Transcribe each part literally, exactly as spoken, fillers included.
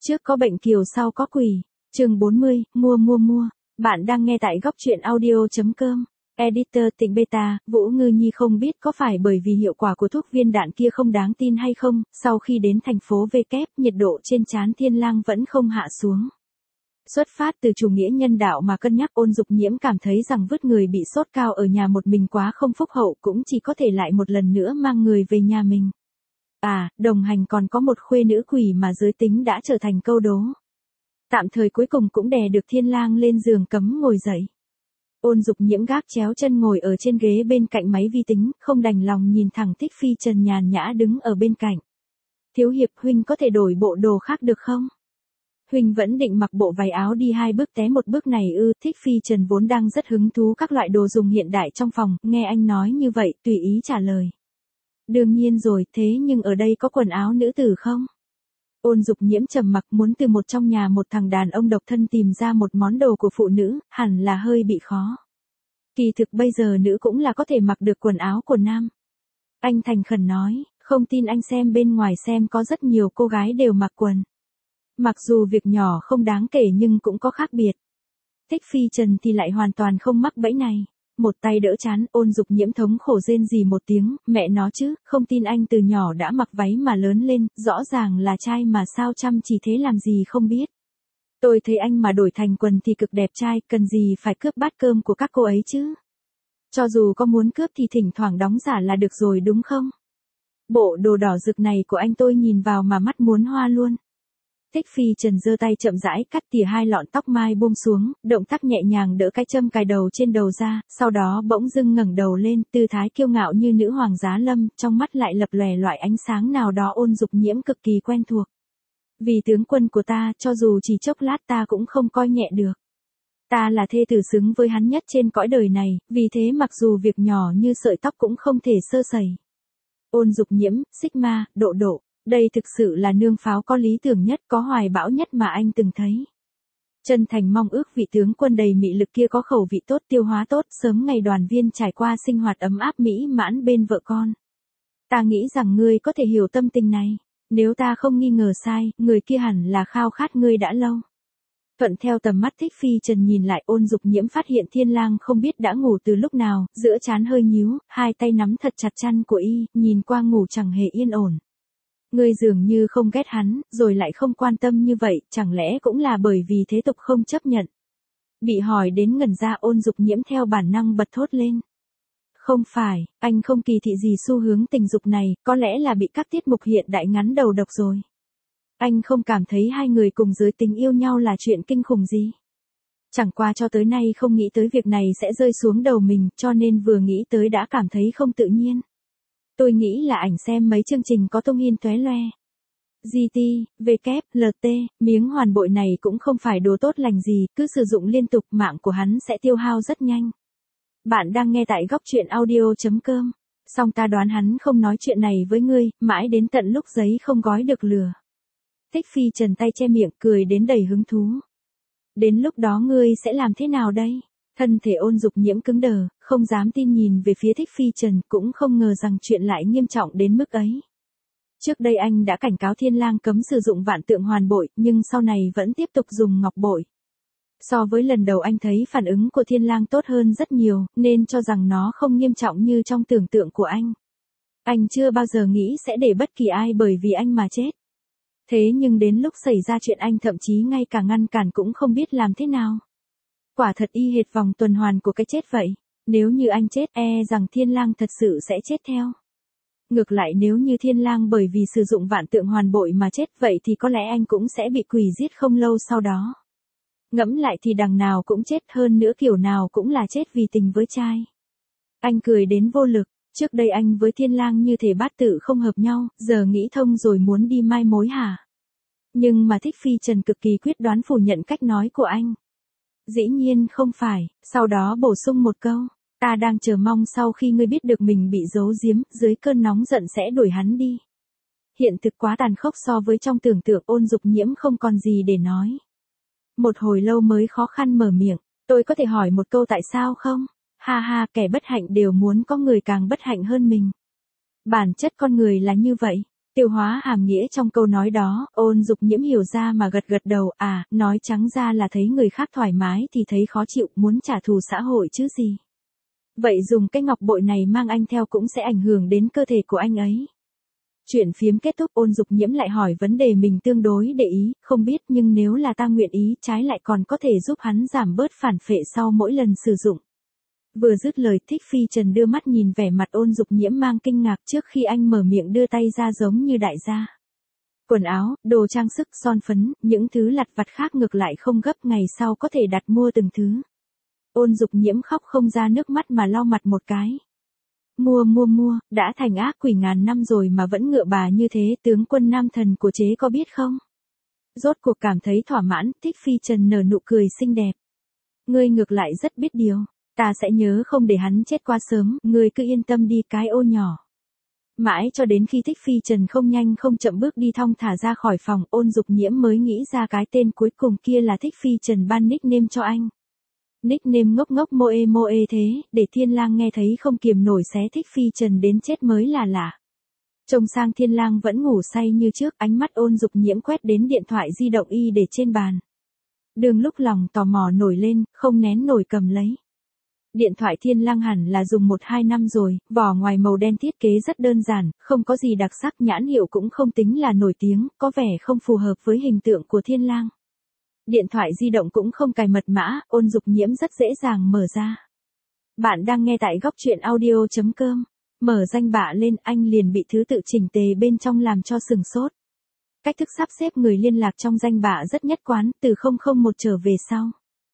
Trước có bệnh kiều sau có quỷ. Chương bốn mươi, mua mua mua. Bạn đang nghe tại góc truyện audio.com. Editor Tịnh Beta, Vũ Ngư Nhi không biết có phải bởi vì hiệu quả của thuốc viên đạn kia không đáng tin hay không, sau khi đến thành phố V kép, nhiệt độ trên trán Thiên Lang vẫn không hạ xuống. Xuất phát từ chủ nghĩa nhân đạo mà cân nhắc, Ôn Dục Nhiễm cảm thấy rằng vứt người bị sốt cao ở nhà một mình quá không phúc hậu, cũng chỉ có thể lại một lần nữa mang người về nhà mình. À, đồng hành còn có một khuê nữ quỷ mà giới tính đã trở thành câu đố. Tạm thời cuối cùng cũng đè được Thiên Lang lên giường cấm ngồi dậy. Ôn Dục Nhiễm gác chéo chân ngồi ở trên ghế bên cạnh máy vi tính, không đành lòng nhìn thẳng Thích Phi Trần nhàn nhã đứng ở bên cạnh. Thiếu hiệp, huynh có thể đổi bộ đồ khác được không? Huynh vẫn định mặc bộ váy áo đi hai bước té một bước này ư? Thích Phi Trần vốn đang rất hứng thú các loại đồ dùng hiện đại trong phòng, nghe anh nói như vậy, tùy ý trả lời. Đương nhiên rồi, thế nhưng ở đây có quần áo nữ tử không? Ôn Dục Nhiễm trầm mặc, muốn từ một trong nhà một thằng đàn ông độc thân tìm ra một món đồ của phụ nữ, hẳn là hơi bị khó. Kỳ thực bây giờ nữ cũng là có thể mặc được quần áo của nam. Anh thành khẩn nói, không tin anh xem bên ngoài xem có rất nhiều cô gái đều mặc quần. Mặc dù việc nhỏ không đáng kể nhưng cũng có khác biệt. Thích Phi Trần thì lại hoàn toàn không mắc bẫy này. Một tay đỡ chán, Ôn Dục Nhiễm thống khổ rên rỉ một tiếng, mẹ nó chứ, không tin anh từ nhỏ đã mặc váy mà lớn lên, rõ ràng là trai mà sao chăm chỉ thế làm gì không biết. Tôi thấy anh mà đổi thành quần thì cực đẹp trai, cần gì phải cướp bát cơm của các cô ấy chứ. Cho dù có muốn cướp thì thỉnh thoảng đóng giả là được rồi đúng không? Bộ đồ đỏ rực này của anh tôi nhìn vào mà mắt muốn hoa luôn. Thích Phi Trần giơ tay chậm rãi cắt tỉa hai lọn tóc mai buông xuống, động tác nhẹ nhàng đỡ cái châm cài đầu trên đầu ra, sau đó bỗng dưng ngẩng đầu lên, tư thái kiêu ngạo như nữ hoàng giá lâm, trong mắt lại lập lòe loại ánh sáng nào đó Ôn Dục Nhiễm cực kỳ quen thuộc. Vì tướng quân của ta, cho dù chỉ chốc lát ta cũng không coi nhẹ được. Ta là thê tử xứng với hắn nhất trên cõi đời này, vì thế mặc dù việc nhỏ như sợi tóc cũng không thể sơ sẩy. Ôn Dục Nhiễm, Sigma, độ độ. Đây thực sự là nương pháo có lý tưởng nhất, có hoài bão nhất mà anh từng thấy. Chân thành mong ước vị tướng quân đầy mị lực kia có khẩu vị tốt, tiêu hóa tốt, sớm ngày đoàn viên trải qua sinh hoạt ấm áp mỹ mãn bên vợ con. Ta nghĩ rằng ngươi có thể hiểu tâm tình này. Nếu ta không nghi ngờ sai, người kia hẳn là khao khát ngươi đã lâu. Thuận theo tầm mắt Thích Phi Trần nhìn lại, Ôn Dục Nhiễm phát hiện Thiên Lang không biết đã ngủ từ lúc nào, giữa trán hơi nhíu, hai tay nắm thật chặt chăn của y, nhìn qua ngủ chẳng hề yên ổn. Ngươi dường như không ghét hắn, rồi lại không quan tâm như vậy, chẳng lẽ cũng là bởi vì thế tục không chấp nhận. Bị hỏi đến ngẩn ra, Ôn Dục Nhiễm theo bản năng bật thốt lên. Không phải, anh không kỳ thị gì xu hướng tình dục này, có lẽ là bị các tiết mục hiện đại ngắn đầu độc rồi. Anh không cảm thấy hai người cùng giới tính yêu nhau là chuyện kinh khủng gì. Chẳng qua cho tới nay không nghĩ tới việc này sẽ rơi xuống đầu mình, cho nên vừa nghĩ tới đã cảm thấy không tự nhiên. Tôi nghĩ là ảnh xem mấy chương trình có tung hin tóe loe. giê tê, vê kép, lờ tê, miếng hoàn bội này cũng không phải đồ tốt lành gì, cứ sử dụng liên tục mạng của hắn sẽ tiêu hao rất nhanh. Bạn đang nghe tại góc truyện audio.com. Song ta đoán hắn không nói chuyện này với ngươi, mãi đến tận lúc giấy không gói được lừa. Thích Phi Trần tay che miệng cười đến đầy hứng thú. Đến lúc đó ngươi sẽ làm thế nào đây? Thân thể Ôn Dục Nhiễm cứng đờ, không dám tin nhìn về phía Thích Phi Trần, cũng không ngờ rằng chuyện lại nghiêm trọng đến mức ấy. Trước đây anh đã cảnh cáo Thiên Lang cấm sử dụng vạn tượng hoàn bội, nhưng sau này vẫn tiếp tục dùng ngọc bội. So với lần đầu anh thấy phản ứng của Thiên Lang tốt hơn rất nhiều, nên cho rằng nó không nghiêm trọng như trong tưởng tượng của anh. Anh chưa bao giờ nghĩ sẽ để bất kỳ ai bởi vì anh mà chết. Thế nhưng đến lúc xảy ra chuyện anh thậm chí ngay cả ngăn cản cũng không biết làm thế nào. Quả thật y hệt vòng tuần hoàn của cái chết vậy. Nếu như anh chết, e rằng Thiên Lang thật sự sẽ chết theo. Ngược lại nếu như Thiên Lang bởi vì sử dụng vạn tượng hoàn bội mà chết, vậy thì có lẽ anh cũng sẽ bị quỷ giết không lâu sau đó. Ngẫm lại thì đằng nào cũng chết, hơn nữa kiểu nào cũng là chết vì tình với trai. Anh cười đến vô lực, trước đây anh với Thiên Lang như thể bát tự không hợp nhau, giờ nghĩ thông rồi muốn đi mai mối hả? Nhưng mà Thích Phi Trần cực kỳ quyết đoán phủ nhận cách nói của anh. Dĩ nhiên không phải, sau đó bổ sung một câu, ta đang chờ mong sau khi ngươi biết được mình bị giấu giếm, dưới cơn nóng giận sẽ đuổi hắn đi. Hiện thực quá tàn khốc so với trong tưởng tượng, Ôn Dục Nhiễm không còn gì để nói. Một hồi lâu mới khó khăn mở miệng, tôi có thể hỏi một câu tại sao không? Ha ha, kẻ bất hạnh đều muốn có người càng bất hạnh hơn mình. Bản chất con người là như vậy. Tiêu hóa hàm nghĩa trong câu nói đó, Ôn Dục Nhiễm hiểu ra mà gật gật đầu, à, nói trắng ra là thấy người khác thoải mái thì thấy khó chịu, muốn trả thù xã hội chứ gì. Vậy dùng cái ngọc bội này mang anh theo cũng sẽ ảnh hưởng đến cơ thể của anh ấy. Chuyện phiếm kết thúc, Ôn Dục Nhiễm lại hỏi vấn đề mình tương đối để ý, không biết nhưng nếu là ta nguyện ý trái lại còn có thể giúp hắn giảm bớt phản phệ sau mỗi lần sử dụng. Vừa dứt lời, Thích Phi Trần đưa mắt nhìn vẻ mặt Ôn Dục Nhiễm mang kinh ngạc trước khi anh mở miệng đưa tay ra giống như đại gia. Quần áo, đồ trang sức, son phấn, những thứ lặt vặt khác ngược lại không gấp, ngày sau có thể đặt mua từng thứ. Ôn Dục Nhiễm khóc không ra nước mắt mà lau mặt một cái. Mua mua mua, đã thành ác quỷ ngàn năm rồi mà vẫn ngựa bà như thế, tướng quân nam thần của chế có biết không? Rốt cuộc cảm thấy thỏa mãn, Thích Phi Trần nở nụ cười xinh đẹp. Ngươi ngược lại rất biết điều, ta sẽ nhớ không để hắn chết quá sớm, ngươi cứ yên tâm đi cái ô nhỏ. Mãi cho đến khi Thích Phi Trần không nhanh không chậm bước đi thong thả ra khỏi phòng, Ôn Dục Nhiễm mới nghĩ ra cái tên cuối cùng kia là Thích Phi Trần ban nickname cho anh. Nickname ngốc ngốc moe moe thế, để Thiên Lang nghe thấy không kiềm nổi xé Thích Phi Trần đến chết mới là lạ. Trông sang Thiên Lang vẫn ngủ say như trước, ánh mắt Ôn Dục Nhiễm quét đến điện thoại di động y để trên bàn. Đường lúc lòng tò mò nổi lên, không nén nổi cầm lấy. Điện thoại Thiên Lang hẳn là dùng một hai năm rồi, vỏ ngoài màu đen, thiết kế rất đơn giản, không có gì đặc sắc, nhãn hiệu cũng không tính là nổi tiếng, có vẻ không phù hợp với hình tượng của Thiên Lang. Điện thoại di động cũng không cài mật mã, Ôn Dục Nhiễm rất dễ dàng mở ra. Bạn đang nghe tại góc truyện audio chấm com. Mở danh bạ lên, anh liền bị thứ tự chỉnh tề bên trong làm cho sừng sốt. Cách thức sắp xếp người liên lạc trong danh bạ rất nhất quán, từ không không một trở về sau.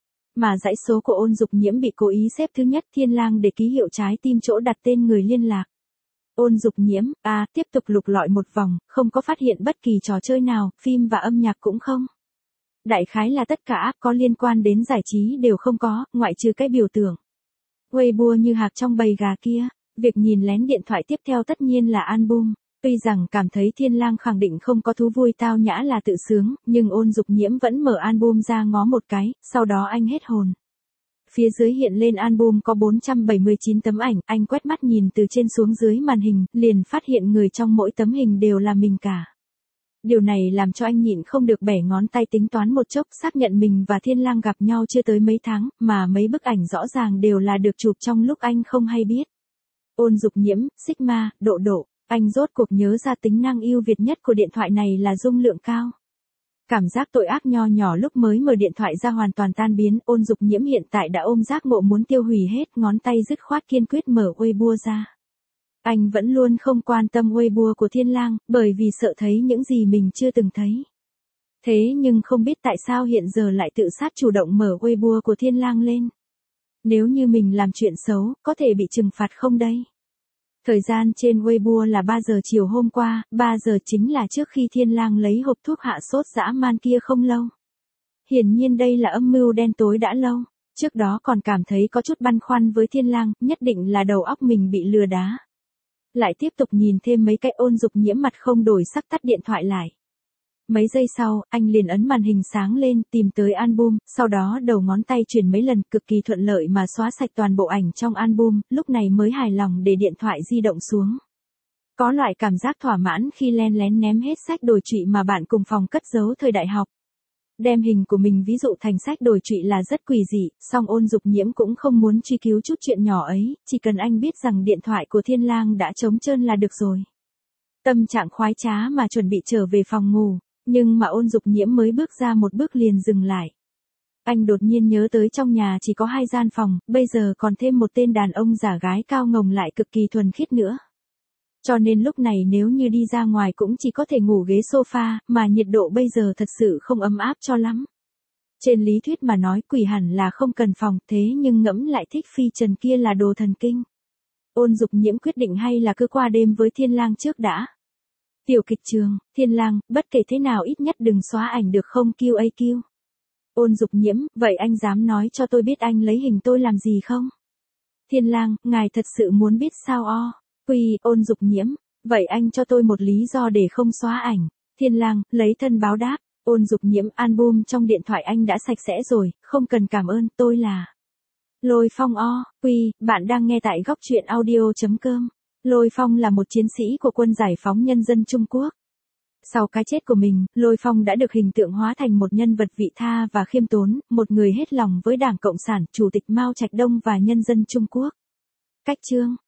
Mà dãy số của Ôn Dục Nhiễm bị cố ý xếp thứ nhất, Thiên Lang để ký hiệu trái tim chỗ đặt tên người liên lạc. Ôn Dục Nhiễm, à, tiếp tục lục lọi một vòng, không có phát hiện bất kỳ trò chơi nào, phim và âm nhạc cũng không. Đại khái là tất cả app có liên quan đến giải trí đều không có, ngoại trừ cái biểu tượng Weibo như hạc trong bầy gà kia. Việc nhìn lén điện thoại tiếp theo tất nhiên là album. Tuy rằng cảm thấy Thiên Lang khẳng định không có thú vui tao nhã là tự sướng, nhưng Ôn Dục Nhiễm vẫn mở album ra ngó một cái, sau đó anh hết hồn. Phía dưới hiện lên album có bốn trăm bảy mươi chín tấm ảnh, anh quét mắt nhìn từ trên xuống dưới màn hình, liền phát hiện người trong mỗi tấm hình đều là mình cả. Điều này làm cho anh nhịn không được bẻ ngón tay tính toán một chốc, xác nhận mình và Thiên Lang gặp nhau chưa tới mấy tháng, mà mấy bức ảnh rõ ràng đều là được chụp trong lúc anh không hay biết. Ôn Dục Nhiễm, Sigma, độ độ, anh rốt cuộc nhớ ra tính năng ưu việt nhất của điện thoại này là dung lượng cao. Cảm giác tội ác nho nhỏ lúc mới mở điện thoại ra hoàn toàn tan biến, Ôn Dục Nhiễm hiện tại đã ôm giác ngộ muốn tiêu hủy hết, ngón tay dứt khoát kiên quyết mở Weibo ra. Anh vẫn luôn không quan tâm Weibo của Thiên Lang, bởi vì sợ thấy những gì mình chưa từng thấy. Thế nhưng không biết tại sao hiện giờ lại tự sát chủ động mở Weibo của Thiên Lang lên. Nếu như mình làm chuyện xấu, có thể bị trừng phạt không đây? Thời gian trên Weibo là ba giờ chiều hôm qua, ba giờ chính là trước khi Thiên Lang lấy hộp thuốc hạ sốt dã man kia không lâu. Hiển nhiên đây là âm mưu đen tối đã lâu. Trước đó còn cảm thấy có chút băn khoăn với Thiên Lang, nhất định là đầu óc mình bị lừa đá. Lại tiếp tục nhìn thêm mấy cái, Ôn Dục Nhiễm mặt không đổi sắc tắt điện thoại lại. Mấy giây sau, anh liền ấn màn hình sáng lên, tìm tới album, sau đó đầu ngón tay chuyển mấy lần, cực kỳ thuận lợi mà xóa sạch toàn bộ ảnh trong album, lúc này mới hài lòng để điện thoại di động xuống. Có loại cảm giác thỏa mãn khi len lén ném hết sách đồi trụy mà bạn cùng phòng cất giấu thời đại học. Đem hình của mình ví dụ thành sách đồi trụy là rất quỷ dị, song Ôn Dục Nhiễm cũng không muốn truy cứu chút chuyện nhỏ ấy, chỉ cần anh biết rằng điện thoại của Thiên Lang đã trống trơn là được rồi. Tâm trạng khoái trá mà chuẩn bị trở về phòng ngủ, nhưng mà Ôn Dục Nhiễm mới bước ra một bước liền dừng lại. Anh đột nhiên nhớ tới trong nhà chỉ có hai gian phòng, bây giờ còn thêm một tên đàn ông giả gái cao ngồng lại cực kỳ thuần khiết nữa. Cho nên lúc này nếu như đi ra ngoài cũng chỉ có thể ngủ ghế sofa, mà nhiệt độ bây giờ thật sự không ấm áp cho lắm. Trên lý thuyết mà nói quỷ hẳn là không cần phòng, thế nhưng ngẫm lại Thích Phi Trần kia là đồ thần kinh. Ôn Dục Nhiễm quyết định hay là cứ qua đêm với Thiên Lang trước đã. Tiểu kịch trường, Thiên Lang, bất kể thế nào ít nhất đừng xóa ảnh được không quy a quy. Ôn Dục Nhiễm, vậy anh dám nói cho tôi biết anh lấy hình tôi làm gì không? Thiên Lang, ngài thật sự muốn biết sao o? Quy, Ôn Dục Nhiễm, vậy anh cho tôi một lý do để không xóa ảnh. Thiên Lang, lấy thân báo đáp. Ôn Dục Nhiễm, album trong điện thoại anh đã sạch sẽ rồi, không cần cảm ơn, tôi là Lôi Phong o. Quy, bạn đang nghe tại góc truyện audio chấm com. Lôi Phong là một chiến sĩ của quân giải phóng nhân dân Trung Quốc. Sau cái chết của mình, Lôi Phong đã được hình tượng hóa thành một nhân vật vị tha và khiêm tốn, một người hết lòng với Đảng Cộng sản, Chủ tịch Mao Trạch Đông và nhân dân Trung Quốc. Cách chương